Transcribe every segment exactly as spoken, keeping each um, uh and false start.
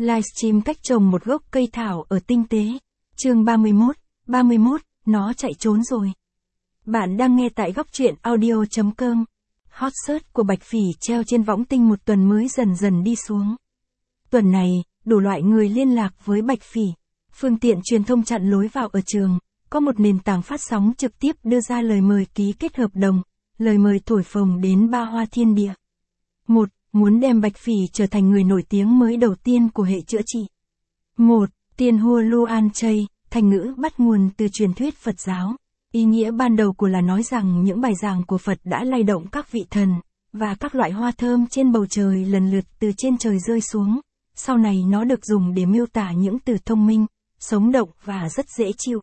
Livestream cách trồng một gốc cây thảo ở tinh tế. Chương ba mươi mốt, ba mươi mốt, nó chạy trốn rồi. Bạn đang nghe tại góc truyện audio chấm com. Hot search của Bạch Phỉ treo trên võng tinh một tuần mới dần dần đi xuống. Tuần này, đủ loại người liên lạc với Bạch Phỉ. Phương tiện truyền thông chặn lối vào ở trường. Có một nền tảng phát sóng trực tiếp đưa ra lời mời ký kết hợp đồng, lời mời thổi phồng đến ba hoa thiên địa. một. Muốn đem Bạch Phỉ trở thành người nổi tiếng mới đầu tiên của hệ chữa trị. một. Tiên Hua Luan Chay, thành ngữ bắt nguồn từ truyền thuyết Phật giáo. Ý nghĩa ban đầu của là nói rằng những bài giảng của Phật đã lay động các vị thần, và các loại hoa thơm trên bầu trời lần lượt từ trên trời rơi xuống. Sau này nó được dùng để miêu tả những từ thông minh, sống động và rất dễ chịu.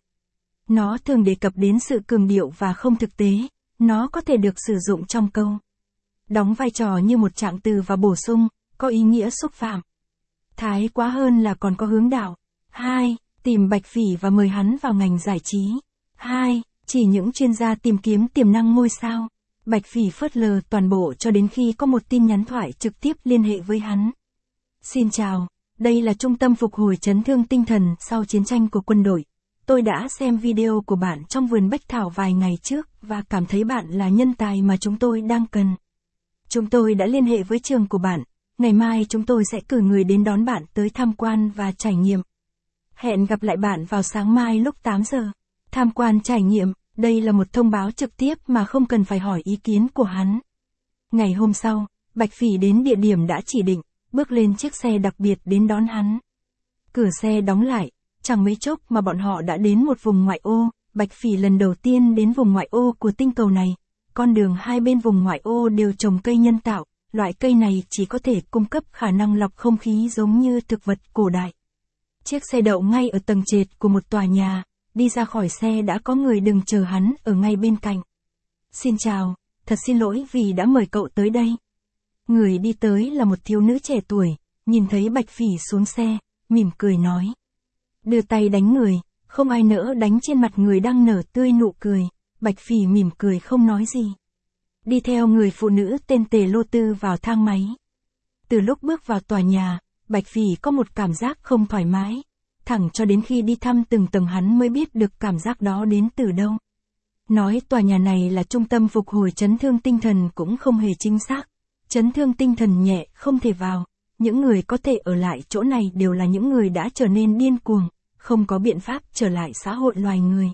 Nó thường đề cập đến sự cường điệu và không thực tế, nó có thể được sử dụng trong câu. Đóng vai trò như một trạng từ và bổ sung, có ý nghĩa xúc phạm. Thái quá hơn là còn có hướng đạo. hai. Tìm Bạch Phỉ và mời hắn vào ngành giải trí. hai. Chỉ những chuyên gia tìm kiếm tiềm năng ngôi sao. Bạch Phỉ phớt lờ toàn bộ cho đến khi có một tin nhắn thoại trực tiếp liên hệ với hắn. Xin chào, đây là Trung tâm Phục hồi Chấn thương Tinh thần sau chiến tranh của quân đội. Tôi đã xem video của bạn trong vườn bách thảo vài ngày trước và cảm thấy bạn là nhân tài mà chúng tôi đang cần. Chúng tôi đã liên hệ với trường của bạn, ngày mai chúng tôi sẽ cử người đến đón bạn tới tham quan và trải nghiệm. Hẹn gặp lại bạn vào sáng mai lúc tám giờ. Tham quan trải nghiệm, đây là một thông báo trực tiếp mà không cần phải hỏi ý kiến của hắn. Ngày hôm sau, Bạch Phỉ đến địa điểm đã chỉ định, bước lên chiếc xe đặc biệt đến đón hắn. Cửa xe đóng lại, chẳng mấy chốc mà bọn họ đã đến một vùng ngoại ô. Bạch Phỉ lần đầu tiên đến vùng ngoại ô của tinh cầu này. Con đường hai bên vùng ngoại ô đều trồng cây nhân tạo, loại cây này chỉ có thể cung cấp khả năng lọc không khí giống như thực vật cổ đại. Chiếc xe đậu ngay ở tầng trệt của một tòa nhà, đi ra khỏi xe đã có người đừng chờ hắn ở ngay bên cạnh. Xin chào, thật xin lỗi vì đã mời cậu tới đây. Người đi tới là một thiếu nữ trẻ tuổi, nhìn thấy Bạch Phỉ xuống xe, mỉm cười nói. Đưa tay đánh người, không ai nỡ đánh trên mặt người đang nở tươi nụ cười. Bạch Phỉ mỉm cười không nói gì. Đi theo người phụ nữ tên Tề Lô Tư vào thang máy. Từ lúc bước vào tòa nhà, Bạch Phỉ có một cảm giác không thoải mái. Thẳng cho đến khi đi thăm từng tầng hắn mới biết được cảm giác đó đến từ đâu. Nói tòa nhà này là trung tâm phục hồi chấn thương tinh thần cũng không hề chính xác. Chấn thương tinh thần nhẹ không thể vào. Những người có thể ở lại chỗ này đều là những người đã trở nên điên cuồng, không có biện pháp trở lại xã hội loài người.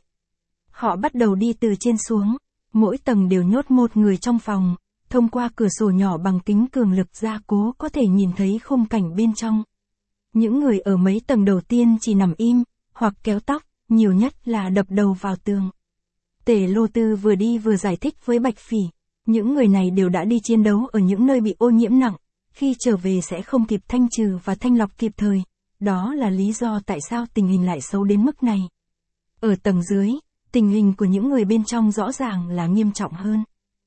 Họ bắt đầu đi từ trên xuống, mỗi tầng đều nhốt một người trong phòng, thông qua cửa sổ nhỏ bằng kính cường lực gia cố có thể nhìn thấy khung cảnh bên trong. Những người ở mấy tầng đầu tiên chỉ nằm im, hoặc kéo tóc, nhiều nhất là đập đầu vào tường. Tề Lô Tư vừa đi vừa giải thích với Bạch Phỉ, những người này đều đã đi chiến đấu ở những nơi bị ô nhiễm nặng, khi trở về sẽ không kịp thanh trừ và thanh lọc kịp thời, đó là lý do tại sao tình hình lại xấu đến mức này. Ở tầng dưới, tình hình của những người bên trong rõ ràng là nghiêm trọng hơn.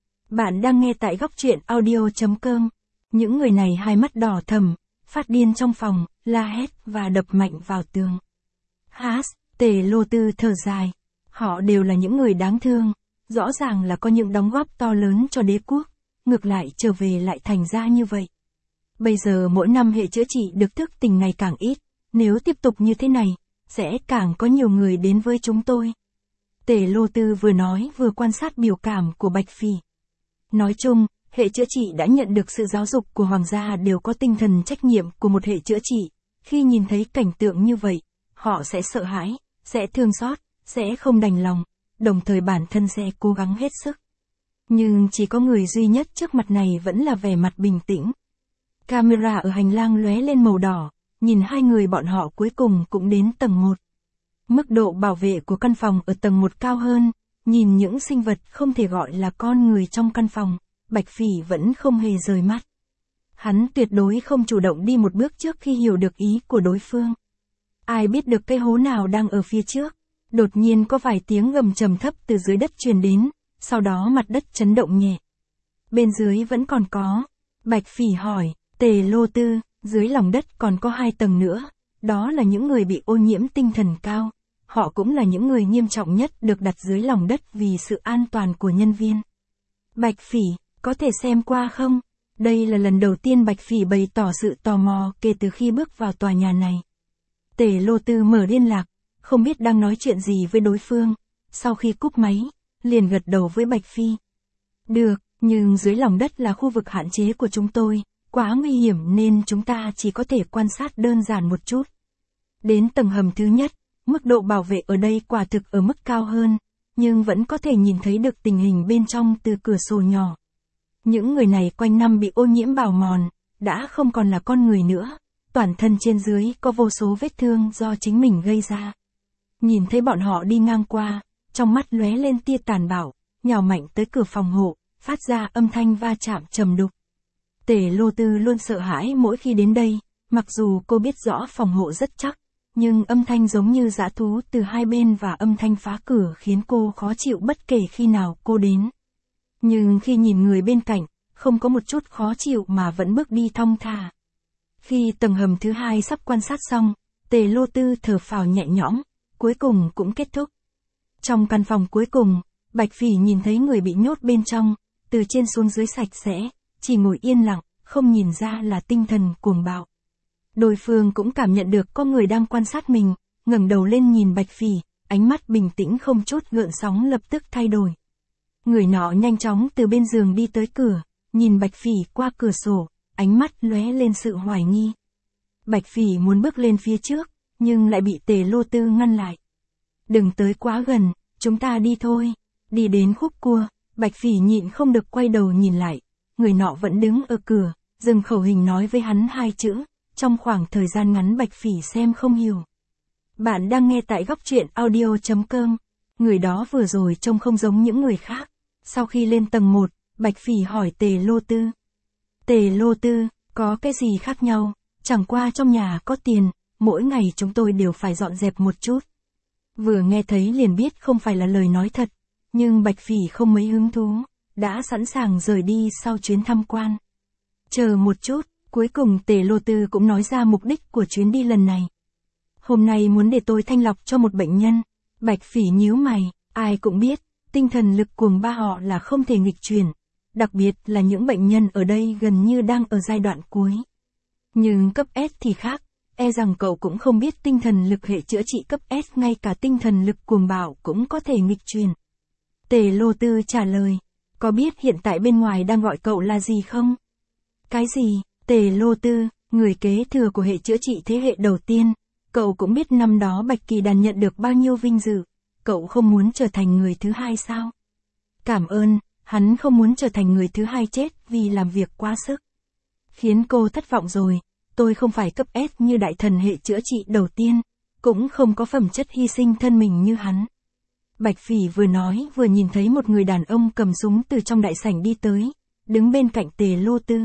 Bạn đang nghe tại góc truyện audio chấm com. Những người này hai mắt đỏ thẫm, phát điên trong phòng, la hét và đập mạnh vào tường. Hát, Tề Lô Tư thở dài. Họ đều là những người đáng thương, rõ ràng là có những đóng góp to lớn cho đế quốc, ngược lại trở về lại thành ra như vậy. Bây giờ mỗi năm hệ chữa trị được thức tỉnh ngày càng ít, nếu tiếp tục như thế này, sẽ càng có nhiều người đến với chúng tôi. Tề Lô Tư vừa nói vừa quan sát biểu cảm của Bạch Phỉ. Nói chung, hệ chữa trị đã nhận được sự giáo dục của hoàng gia đều có tinh thần trách nhiệm của một hệ chữa trị. Khi nhìn thấy cảnh tượng như vậy, họ sẽ sợ hãi, sẽ thương xót, sẽ không đành lòng, đồng thời bản thân sẽ cố gắng hết sức. Nhưng chỉ có người duy nhất trước mặt này vẫn là vẻ mặt bình tĩnh. Camera ở hành lang lóe lên màu đỏ, nhìn hai người bọn họ cuối cùng cũng đến tầng một. Mức độ bảo vệ của căn phòng ở tầng một cao hơn, nhìn những sinh vật không thể gọi là con người trong căn phòng, Bạch Phỉ vẫn không hề rời mắt. Hắn tuyệt đối không chủ động đi một bước trước khi hiểu được ý của đối phương. Ai biết được cái hố nào đang ở phía trước, đột nhiên có vài tiếng gầm trầm thấp từ dưới đất truyền đến, sau đó mặt đất chấn động nhẹ. Bên dưới vẫn còn có. Bạch Phỉ hỏi, Tề Lô Tư, dưới lòng đất còn có hai tầng nữa, đó là những người bị ô nhiễm tinh thần cao. Họ cũng là những người nghiêm trọng nhất được đặt dưới lòng đất vì sự an toàn của nhân viên. Bạch Phỉ, có thể xem qua không? Đây là lần đầu tiên Bạch Phỉ bày tỏ sự tò mò kể từ khi bước vào tòa nhà này. Tề Lô Tư mở liên lạc, không biết đang nói chuyện gì với đối phương, sau khi cúp máy, liền gật đầu với Bạch Phi. Được, nhưng dưới lòng đất là khu vực hạn chế của chúng tôi, quá nguy hiểm nên chúng ta chỉ có thể quan sát đơn giản một chút. Đến tầng hầm thứ nhất, mức độ bảo vệ ở đây quả thực ở mức cao hơn, nhưng vẫn có thể nhìn thấy được tình hình bên trong từ cửa sổ nhỏ. Những người này quanh năm bị ô nhiễm bào mòn, đã không còn là con người nữa, toàn thân trên dưới có vô số vết thương do chính mình gây ra. Nhìn thấy bọn họ đi ngang qua, trong mắt lóe lên tia tàn bạo, nhào mạnh tới cửa phòng hộ, phát ra âm thanh va chạm trầm đục. Tề Lô Tư luôn sợ hãi mỗi khi đến đây, mặc dù cô biết rõ phòng hộ rất chắc, nhưng âm thanh giống như dã thú từ hai bên và âm thanh phá cửa khiến cô khó chịu bất kể khi nào cô đến. Nhưng khi nhìn người bên cạnh, không có một chút khó chịu mà vẫn bước đi thong thả. Khi tầng hầm thứ hai sắp quan sát xong, Tề Lô Tư thở phào nhẹ nhõm, cuối cùng cũng kết thúc. Trong căn phòng cuối cùng, Bạch Phỉ nhìn thấy người bị nhốt bên trong, từ trên xuống dưới sạch sẽ, chỉ ngồi yên lặng, không nhìn ra là tinh thần cuồng bạo. Đối phương cũng cảm nhận được có người đang quan sát mình, ngẩng đầu lên nhìn Bạch Phỉ, ánh mắt bình tĩnh không chút gợn sóng lập tức thay đổi. Người nọ nhanh chóng từ bên giường đi tới cửa, nhìn Bạch Phỉ qua cửa sổ, ánh mắt lóe lên sự hoài nghi. Bạch Phỉ muốn bước lên phía trước, nhưng lại bị Tề Lô Tư ngăn lại. Đừng tới quá gần, chúng ta đi thôi. Đi đến khúc cua, Bạch Phỉ nhịn không được quay đầu nhìn lại, người nọ vẫn đứng ở cửa, dừng khẩu hình nói với hắn hai chữ, trong khoảng thời gian ngắn Bạch Phỉ xem không hiểu. Bạn đang nghe tại góc truyện audio chấm com, người đó vừa rồi trông không giống những người khác. Sau khi lên tầng một, Bạch Phỉ hỏi Tề Lô Tư. Tề Lô Tư, có cái gì khác nhau, chẳng qua trong nhà có tiền, mỗi ngày chúng tôi đều phải dọn dẹp một chút. Vừa nghe thấy liền biết không phải là lời nói thật, nhưng Bạch Phỉ không mấy hứng thú, đã sẵn sàng rời đi sau chuyến tham quan. Chờ một chút, cuối cùng Tề Lô Tư cũng nói ra mục đích của chuyến đi lần này. Hôm nay muốn để tôi thanh lọc cho một bệnh nhân. Bạch Phỉ nhíu mày, ai cũng biết, tinh thần lực cuồng ba họ là không thể nghịch chuyển, đặc biệt là những bệnh nhân ở đây gần như đang ở giai đoạn cuối. Nhưng cấp S thì khác, e rằng cậu cũng không biết tinh thần lực hệ chữa trị cấp S ngay cả tinh thần lực cuồng bạo cũng có thể nghịch chuyển. Tề Lô Tư trả lời, có biết hiện tại bên ngoài đang gọi cậu là gì không? Cái gì? Tề Lô Tư, người kế thừa của hệ chữa trị thế hệ đầu tiên, cậu cũng biết năm đó Bạch Kỳ Đàn nhận được bao nhiêu vinh dự, cậu không muốn trở thành người thứ hai sao? Cảm ơn, hắn không muốn trở thành người thứ hai chết vì làm việc quá sức. Khiến cô thất vọng rồi, tôi không phải cấp S như đại thần hệ chữa trị đầu tiên, cũng không có phẩm chất hy sinh thân mình như hắn. Bạch Phỉ vừa nói vừa nhìn thấy một người đàn ông cầm súng từ trong đại sảnh đi tới, đứng bên cạnh Tề Lô Tư.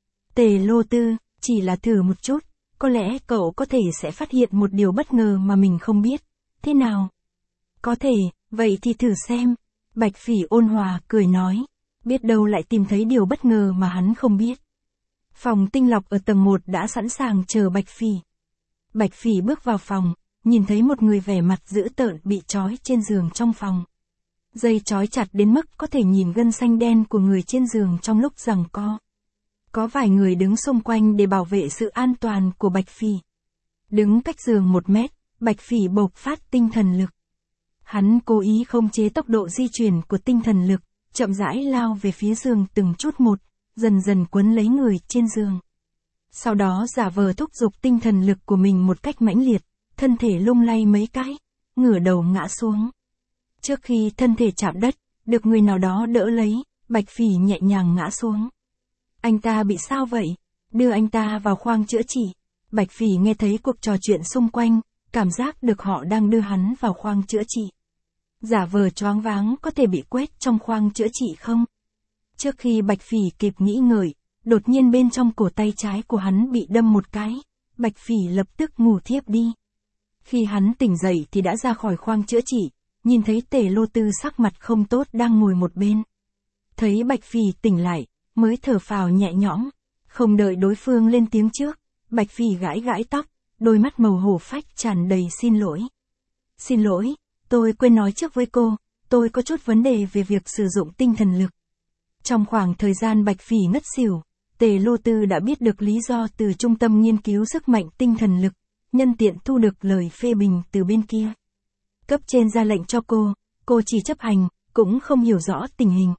Tề Lô Tư, chỉ là thử một chút, có lẽ cậu có thể sẽ phát hiện một điều bất ngờ mà mình không biết. Thế nào? Có thể, vậy thì thử xem. Bạch Phỉ ôn hòa cười nói, biết đâu lại tìm thấy điều bất ngờ mà hắn không biết. Phòng tinh lọc ở tầng một đã sẵn sàng chờ Bạch Phỉ. Bạch Phỉ bước vào phòng, nhìn thấy một người vẻ mặt dữ tợn bị trói trên giường trong phòng. Dây trói chặt đến mức có thể nhìn gân xanh đen của người trên giường trong lúc giằng co. Có vài người đứng xung quanh để bảo vệ sự an toàn của Bạch Phỉ. Đứng cách giường một mét, Bạch Phỉ bộc phát tinh thần lực. Hắn cố ý không chế tốc độ di chuyển của tinh thần lực, chậm rãi lao về phía giường từng chút một, dần dần quấn lấy người trên giường. Sau đó giả vờ thúc giục tinh thần lực của mình một cách mãnh liệt, thân thể lung lay mấy cái, ngửa đầu ngã xuống. Trước khi thân thể chạm đất, được người nào đó đỡ lấy, Bạch Phỉ nhẹ nhàng ngã xuống. Anh ta bị sao vậy? Đưa anh ta vào khoang chữa trị. Bạch Phỉ nghe thấy cuộc trò chuyện xung quanh, cảm giác được họ đang đưa hắn vào khoang chữa trị. Giả vờ choáng váng có thể bị quét trong khoang chữa trị không? Trước khi Bạch Phỉ kịp nghĩ ngợi, đột nhiên bên trong cổ tay trái của hắn bị đâm một cái, Bạch Phỉ lập tức ngủ thiếp đi. Khi hắn tỉnh dậy thì đã ra khỏi khoang chữa trị, nhìn thấy Tề Lô Tư sắc mặt không tốt đang ngồi một bên. Thấy Bạch Phỉ tỉnh lại, mới thở phào nhẹ nhõm, không đợi đối phương lên tiếng trước, Bạch Phỉ gãi gãi tóc, đôi mắt màu hổ phách tràn đầy xin lỗi. Xin lỗi, tôi quên nói trước với cô, tôi có chút vấn đề về việc sử dụng tinh thần lực. Trong khoảng thời gian Bạch Phỉ ngất xỉu, Tề Lô Tư đã biết được lý do từ trung tâm nghiên cứu sức mạnh tinh thần lực, nhân tiện thu được lời phê bình từ bên kia. Cấp trên ra lệnh cho cô, cô chỉ chấp hành, cũng không hiểu rõ tình hình.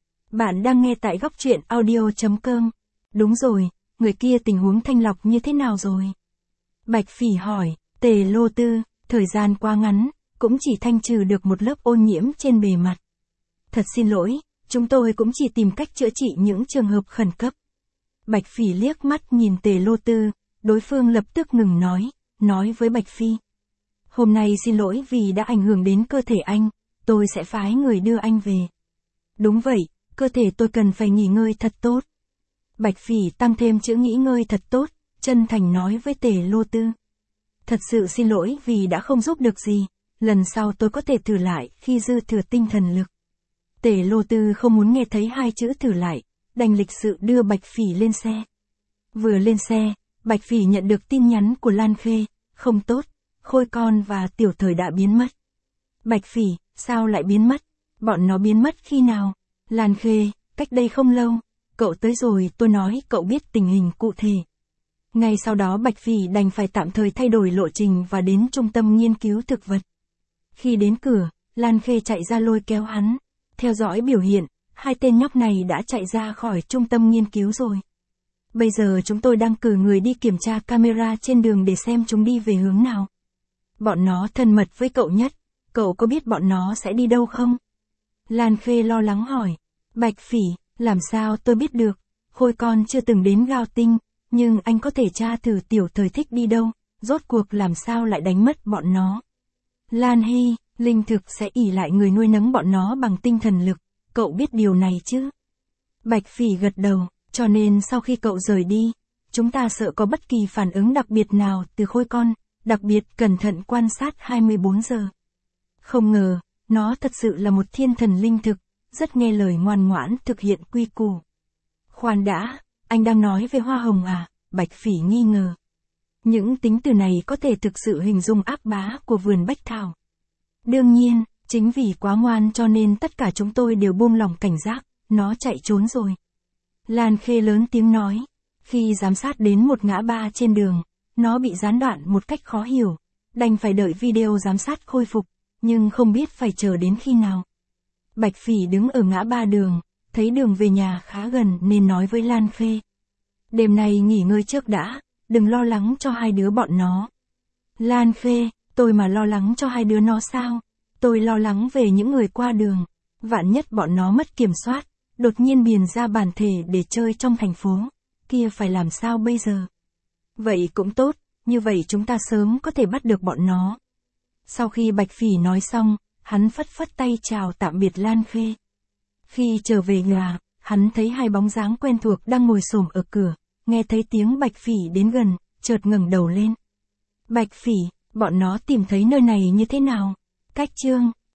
Bạn đang nghe tại góc truyện audio.com. Đúng rồi, người kia tình huống thanh lọc như thế nào rồi? Bạch Phỉ hỏi, Tề Lô Tư, thời gian quá ngắn, cũng chỉ thanh trừ được một lớp ô nhiễm trên bề mặt. Thật xin lỗi, chúng tôi cũng chỉ tìm cách chữa trị những trường hợp khẩn cấp. Bạch Phỉ liếc mắt nhìn Tề Lô Tư, đối phương lập tức ngừng nói, nói với Bạch Phi. Hôm nay xin lỗi vì đã ảnh hưởng đến cơ thể anh, tôi sẽ phái người đưa anh về. Đúng vậy, cơ thể tôi cần phải nghỉ ngơi thật tốt. Bạch Phỉ tăng thêm chữ nghỉ ngơi thật tốt, chân thành nói với Tề Lô Tư. Thật sự xin lỗi vì đã không giúp được gì, lần sau tôi có thể thử lại khi dư thừa tinh thần lực. Tề Lô Tư không muốn nghe thấy hai chữ thử lại, đành lịch sự đưa Bạch Phỉ lên xe. Vừa lên xe, Bạch Phỉ nhận được tin nhắn của Lan Khê, không tốt, Khôi Con và Tiểu Thời đã biến mất. Bạch Phỉ, sao lại biến mất? Bọn nó biến mất khi nào? Lan Khê, cách đây không lâu, cậu tới rồi tôi nói cậu biết tình hình cụ thể. Ngay sau đó Bạch Phỉ đành phải tạm thời thay đổi lộ trình và đến trung tâm nghiên cứu thực vật. Khi đến cửa, Lan Khê chạy ra lôi kéo hắn, theo dõi biểu hiện, hai tên nhóc này đã chạy ra khỏi trung tâm nghiên cứu rồi. Bây giờ chúng tôi đang cử người đi kiểm tra camera trên đường để xem chúng đi về hướng nào. Bọn nó thân mật với cậu nhất, cậu có biết bọn nó sẽ đi đâu không? Lan Khê lo lắng hỏi. Bạch Phỉ, làm sao tôi biết được, Khôi Con chưa từng đến Gao Tinh, nhưng anh có thể tra thử Tiểu Thời thích đi đâu, rốt cuộc làm sao lại đánh mất bọn nó. Lan Hy, linh thực sẽ ỷ lại người nuôi nấng bọn nó bằng tinh thần lực, cậu biết điều này chứ? Bạch Phỉ gật đầu, cho nên sau khi cậu rời đi, chúng ta sợ có bất kỳ phản ứng đặc biệt nào từ Khôi Con, đặc biệt cẩn thận quan sát hai mươi bốn giờ. Không ngờ, nó thật sự là một thiên thần linh thực, rất nghe lời ngoan ngoãn thực hiện quy củ. Khoan đã, anh đang nói về hoa hồng à? Bạch Phỉ nghi ngờ. Những tính từ này có thể thực sự hình dung ác bá của vườn bách thảo. Đương nhiên, chính vì quá ngoan cho nên tất cả chúng tôi đều buông lỏng cảnh giác, nó chạy trốn rồi. Lan Khê lớn tiếng nói, khi giám sát đến một ngã ba trên đường, nó bị gián đoạn một cách khó hiểu, đành phải đợi video giám sát khôi phục, nhưng không biết phải chờ đến khi nào. Bạch Phỉ đứng ở ngã ba đường, thấy đường về nhà khá gần nên nói với Lan Khê. Đêm nay nghỉ ngơi trước đã, đừng lo lắng cho hai đứa bọn nó. Lan Khê, tôi mà lo lắng cho hai đứa nó sao? Tôi lo lắng về những người qua đường, vạn nhất bọn nó mất kiểm soát, đột nhiên biền ra bản thể để chơi trong thành phố, kia phải làm sao bây giờ? Vậy cũng tốt, như vậy chúng ta sớm có thể bắt được bọn nó. Sau khi Bạch Phỉ nói xong, hắn phất phất tay chào tạm biệt Lan Khê. Khi trở về nhà, hắn thấy hai bóng dáng quen thuộc đang ngồi xổm ở cửa, nghe thấy tiếng Bạch Phỉ đến gần, chợt ngẩng đầu lên. Bạch Phỉ, bọn nó tìm thấy nơi này như thế nào? Cách chương